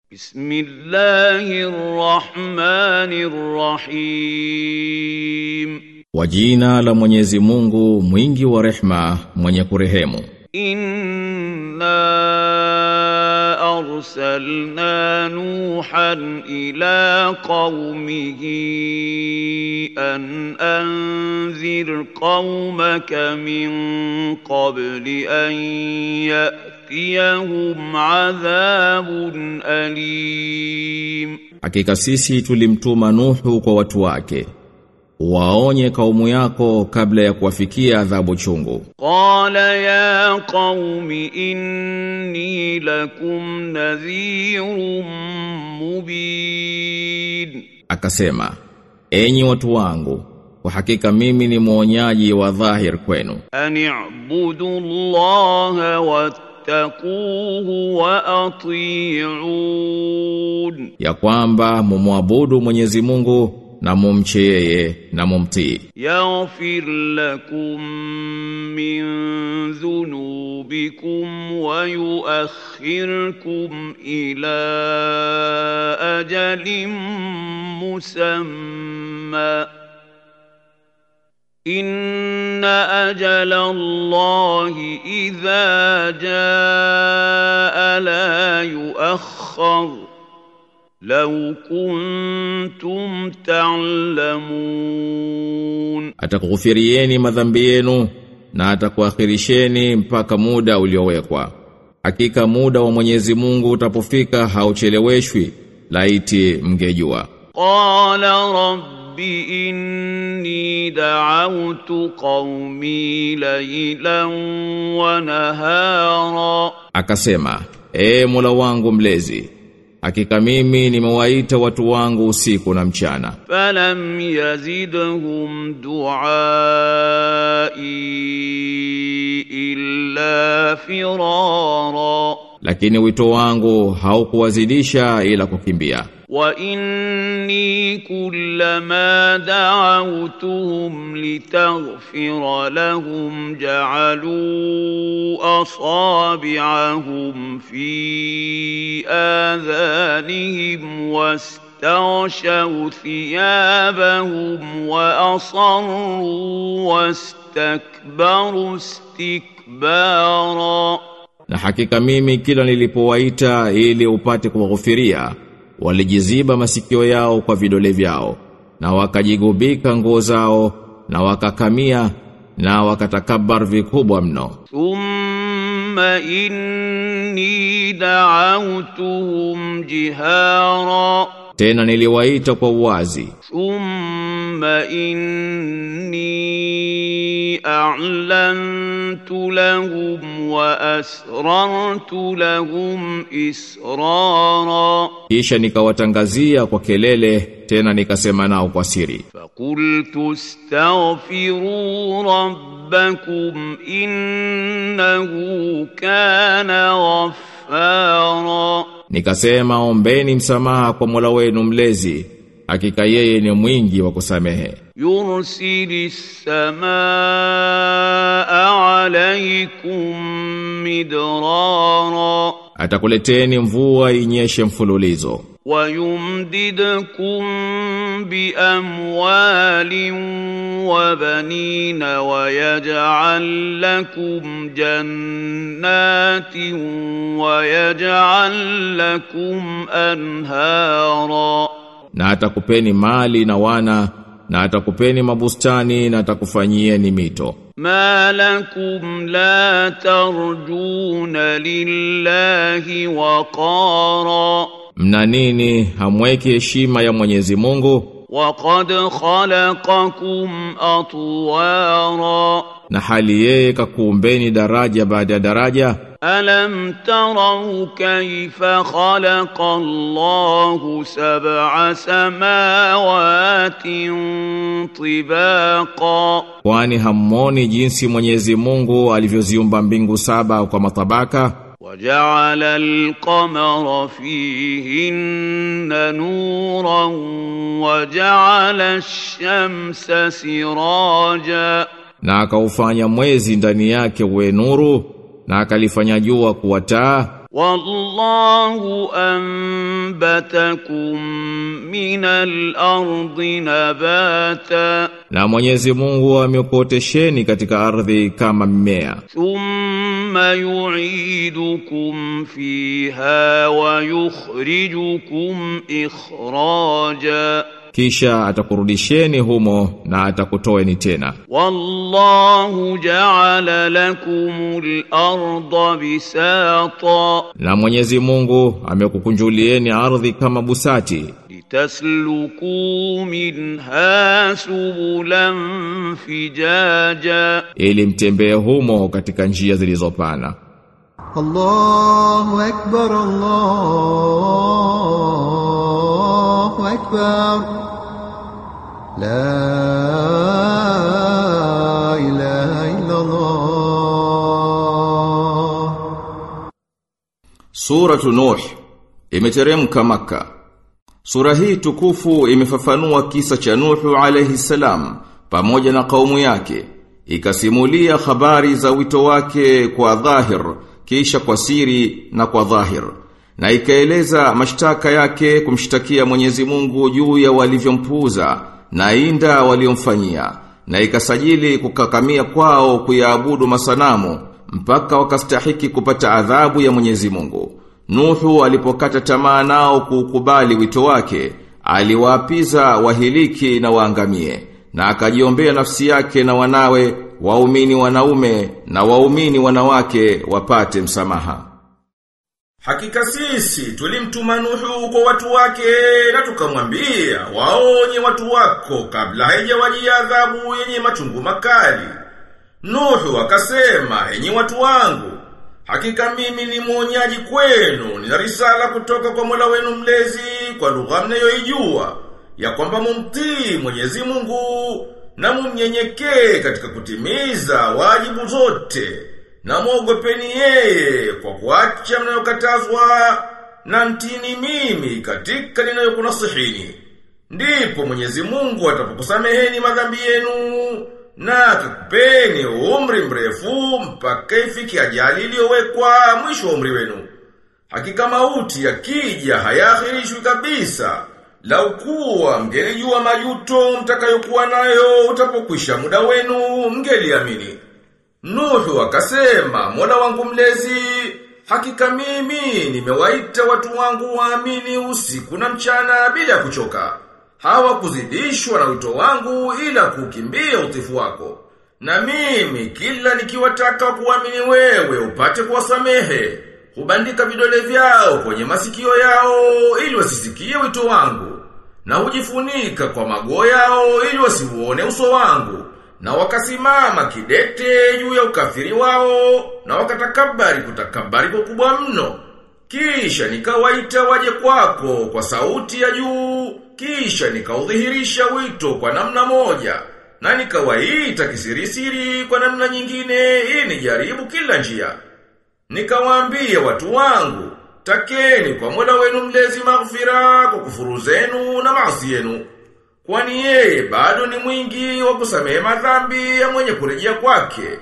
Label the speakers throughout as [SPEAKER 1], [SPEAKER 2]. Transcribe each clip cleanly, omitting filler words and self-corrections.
[SPEAKER 1] Bismillahirrahmanirrahim.
[SPEAKER 2] Kwa jina la Mwenyezi Mungu mwingi wa rehma mwenye kurehemu.
[SPEAKER 1] Inna arsalna Nuhan ila qaumihi an anzir qaumaka min qabli an ya'tiyahum adhabun alim.
[SPEAKER 2] Hakika sisi tulimtuma Nuhu kwa watu wake, waonye kaumu yako kabla ya kuwafikia adhabu chungu.
[SPEAKER 1] Qala ya qaumi inni lakum nadhirun mubin.
[SPEAKER 2] Akasema, enyi watu wangu, kwa hakika mimi ni mwonyaji wa dhahir kwenu.
[SPEAKER 1] Ani'budu Allaha wattaquhu wa ati'un.
[SPEAKER 2] Ya kwamba mumwabudu Mwenyezi Mungu na mumche yeye na mumtii.
[SPEAKER 1] Yaghfir lakum min dhunubikum wa yuakhirkum ila ajalin musamma. Inna ajala Allahi idha jaa la yuakhkhar. Law kuntum ta'lamun.
[SPEAKER 2] Atakughufirieni madhambi yenu na atakuakhirisheni mpaka muda uliowekwa. Hakika muda wa Mwenyezi Mungu utapofika haucheleweshwi, laiti mngejua.
[SPEAKER 1] Qala rabbi inni da'awtu qaumi laylan wa nahara.
[SPEAKER 2] Akasema, Mola wangu mlezi, hakika mimi nimewaita watu wangu usiku na mchana.
[SPEAKER 1] Falam yazidhum du'ai illa firara.
[SPEAKER 2] Lakini wito wangu haukuwazidisha ila kukimbia.
[SPEAKER 1] Wa inni kullama da'awtuhum litaghfira lahum ja'alu asabi'ahum fi adhanihim wastaghshaw thiyabahum wa asarru wastakbaru istikbara.
[SPEAKER 2] Na hakika mimi kila nilipowaita ili upate kuwaghufiria, walijiziba masikio yao kwa vidole vyao, na wakajigubika nguo zao, na wakakamia, na wakatakabbar vikubwa mno.
[SPEAKER 1] Thumma inni da'awtuhum jihara.
[SPEAKER 2] Tena niliwaita kwa uwazi.
[SPEAKER 1] Thumma inni a'lantu lahum wa asrartu lahum israra.
[SPEAKER 2] Kisha nikawatangazia kwa kelele, tena nikasema nao kwa siri.
[SPEAKER 1] Faqultu astaghfiru rabbakum innahu kana ghaffara. Nikasema,
[SPEAKER 2] ombeni msamaha kwa Mola wenu mlezi, hakika yeye ni mwingi wa kusamehe.
[SPEAKER 1] Yursilis samaa alaykum midrara.
[SPEAKER 2] Atakuleteni mvua inyeshe mfululizo.
[SPEAKER 1] Wa yumdidkum bi amwalin wa banina wa yaj'al lakum jannatin wa yaj'al lakum anhara.
[SPEAKER 2] Na atakupeni mali na wana, na atakupeni mabustani, na atakufanyieni mito.
[SPEAKER 1] Ma lakum la tarjuna lillahi waqara.
[SPEAKER 2] Mna nini hamweki heshima ya Mwenyezi Mungu?
[SPEAKER 1] Wa qad khalaqakum atwara.
[SPEAKER 2] Na hali yeye kakuumbeni daraja baada ya daraja.
[SPEAKER 1] Alam taraw kayfa khalaqa Allahu sab'a samawati tibaqa.
[SPEAKER 2] Kwani hammoni jinsi Mwenyezi Mungu alivyoziumba mbingu saba kwa matabaka?
[SPEAKER 1] وجعل القمر فيهن نورا وجعل الشمس سراجا.
[SPEAKER 2] Na akaufanya mwezi ndani yake uwe nuru, na akalifanya jua kuwa taa,
[SPEAKER 1] والله أنبتكم من الأرض نباتا
[SPEAKER 2] Na Mwenyezi Mungu amekuotesheni katika ardhi kama mmea.
[SPEAKER 1] ثم يعيدكم فيها ويخرجكم إخراجا
[SPEAKER 2] Kisha atakurudisheni humo na atakutoeni tena.
[SPEAKER 1] والله جعل لكم الأرض بساطا
[SPEAKER 2] Na Mwenyezi Mungu amekukunjulieni ardhi kama busati
[SPEAKER 1] لتسلكوا منها سبلا فجاجا
[SPEAKER 2] ili mtembee humo katika njia zilizopana.
[SPEAKER 3] الله أكبر الله أكبر لا إله إلا الله.
[SPEAKER 4] Suratu Nuh imeteremka Makka. Sura hii tukufu imefafanua kisa cha Nuhu alayhi salam pamoja na kaumu yake. Ikasimulia habari za wito wake kwa dhahir, kisha kwa siri na kwa dhahir. Na ikaeleza mashtaka yake kumshtakia Mwenyezi Mungu juu ya walivyompuuza na inda waliomfanyia. Na ikasajili kukakamia kwao kuyaabudu masanamu mpaka wakastahiki kupata adhabu ya Mwenyezi Mungu. Nuhu alipokata tamaa nao kukubali wito wake, aliwaapiza wahiliki na waangamie, na akajiombea nafsi yake na wanawe, waumini wanaume na waumini wanawake wapate msamaha.
[SPEAKER 5] Hakika sisi tulimtuma Nuhu kwa watu wake na tukamwambia waonye watu wako kabla haijawajia adhabu yenye machungu makali. Nuhu akasema, enyi watu wangu, hakika mimi ni mwonyaji kwenu, nina risala kutoka kwa Mola wenu mlezi kwa lugha mnayoijua, ya kwamba mumtii Mwenyezi Mungu na mumnyenyekee katika kutimiza wajibu zote, na muogopeni yeye kwa kuacha mnayokatazwa, na mtini mimi katika ninayokunasihini. Ndipo Mwenyezi Mungu atapokusameheni madhambi yenu na akakupeni umri mrefu mpaka ifike ajali iliyowekwa mwisho wa umri wenu. Hakika mauti yakija hayakhirishwi kabisa. Lau kuwa mngelijua majuto mtakayokuwa nayo utapokwisha muda wenu, mngeliamini. Nuhu akasema, Mola wangu mlezi, hakika mimi nimewaita watu wangu waamini usiku na mchana bila kuchoka. Hawakuzidishwa na wito wangu ila kukimbia utifu wako. Na mimi kila nikiwataka kuamini wewe upate kuwasamehe, hubandika vidole vyao kwenye masikio yao ili wasisikie wito wangu, na hujifunika kwa mago yao ili wasiuone uso wangu, na wakasimama kidete juu ya ukafiri wao, na wakatakabari kutakabari kwa kubwa mno. Kisha nikawaita waje kwako kwa sauti ya juu, kisha nikaudhihirisha wito kwa namna moja, na nikawaita kisirisiri kwa namna nyingine ili nijaribu kila njia. Nikawaambia watu wangu, takeni kwa Mola wenu mlezi maghfira kwa kufuru zenu na maasi yenu, kwani yeye bado ni mwingi wa kusamehe madhambi ya mwenye kurejea kwake.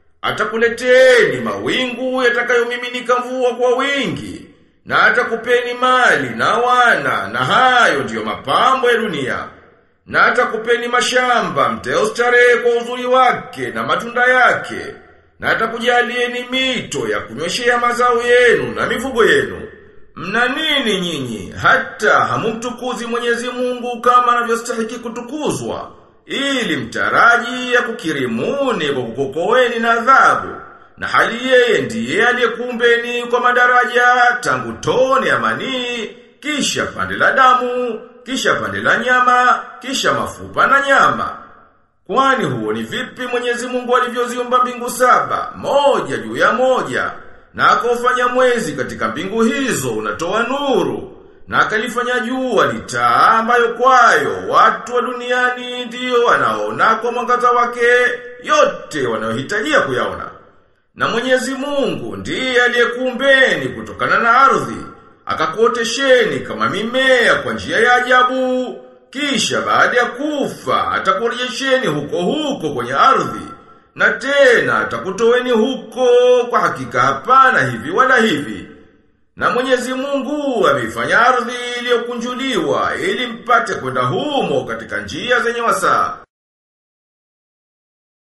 [SPEAKER 5] Atakuleteni mawingu yatakayomiminika mvua kwa wingi, na atakupeni mali na wana, na hayo ndiyo mapambo ya dunia. Na atakupeni mashamba mteostarehe kwa uzuri wake na matunda yake, na atakujalieni mito ya kunyweshea mazao yenu na mifugo yenu. Mna nini nyinyi hata hamumtukuzi Mwenyezi Mungu kama anavyostahili kutukuzwa, ili mtaraji ya kukirimuni kwa kukokoeni na adhabu, na hali yeye ndiye aliyekuumbeni kwa madaraja tangu tone ya manii, kisha pande la damu, kisha pande la nyama, kisha mafupa na nyama. Kwani huo ni vipi Mwenyezi Mungu alivyoziumba mbingu saba, moja juu ya moja, na akaufanya mwezi katika mbingu hizo unatoa nuru, na akalifanya jua ni taa ambayo kwayo watu wa duniani ndio wanaona kwa mwangaza wake yote wanayohitajia kuyaona. Na Mwenyezi Mungu ndiye aliyekuumbeni kutokana na ardhi, akakuotesheni kama mimea kwa njia ya ajabu, kisha baada ya kufa atakurejesheni huko huko kwenye ardhi, na tena atakutoeni huko kwa hakika hapana hivi wala hivi. Na Mwenyezi Mungu ameifanya ardhi iliyokunjuliwa ili mpate kwenda humo katika njia zenye wasaa.